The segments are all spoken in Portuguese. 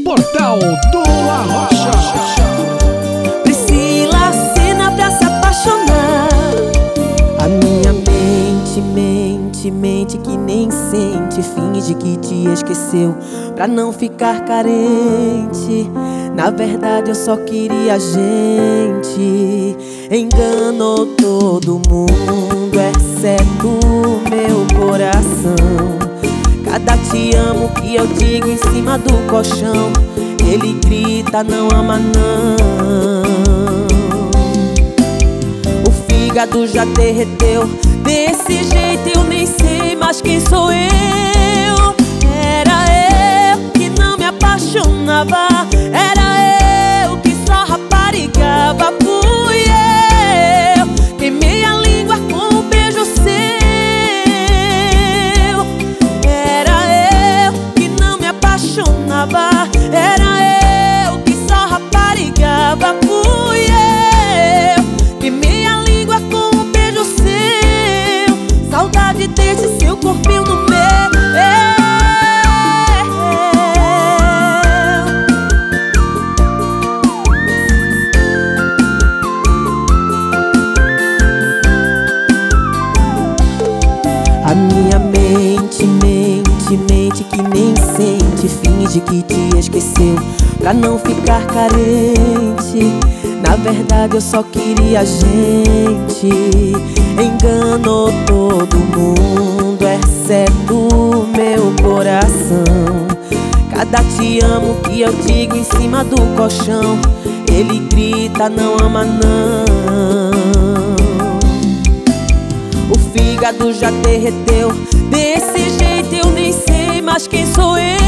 Portal do Arrocha. Priscila cena pra se apaixonar. A minha mente que nem sente. Finge que te esqueceu pra não ficar carente. Na verdade eu só queria a gente. Enganou todo mundo, exceto o meu coração. Cada te amo que eu digo em cima do colchão, ele grita, não ama não. O fígado já derreteu, desse jeito eu nem sei mais quem sou eu. Era eu que não me apaixonava, era eu que só raparigava. Fui eu, queimei a língua com um beijo seu. Era eu que só raparigava. Fui eu, queimei a língua com um beijo seu. Saudade desse seu corpinho no meu. A minha mente que nem sente. Finge que te esqueceu pra não ficar carente. Na verdade eu só queria a gente. Enganou todo mundo, exceto o meu coração. Cada te amo que eu digo em cima do colchão, ele grita, não ama não. O fígado já derreteu, desse jeito eu nem sei mais quem sou eu.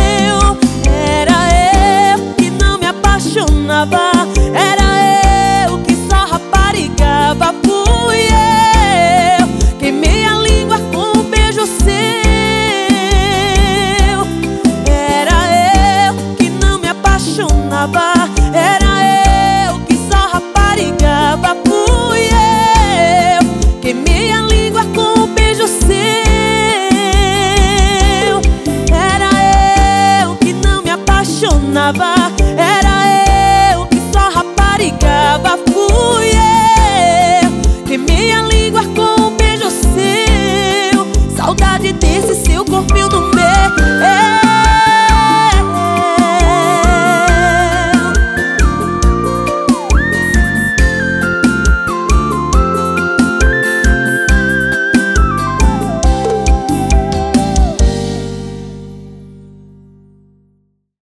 Era eu que não me apaixonava, era eu que só raparigava. Fui eu, queimei a língua com um beijo seu. Era eu que não me apaixonava, era eu que só raparigava. Fui eu, queimei a língua com um beijo seu. Era eu que não me apaixonava,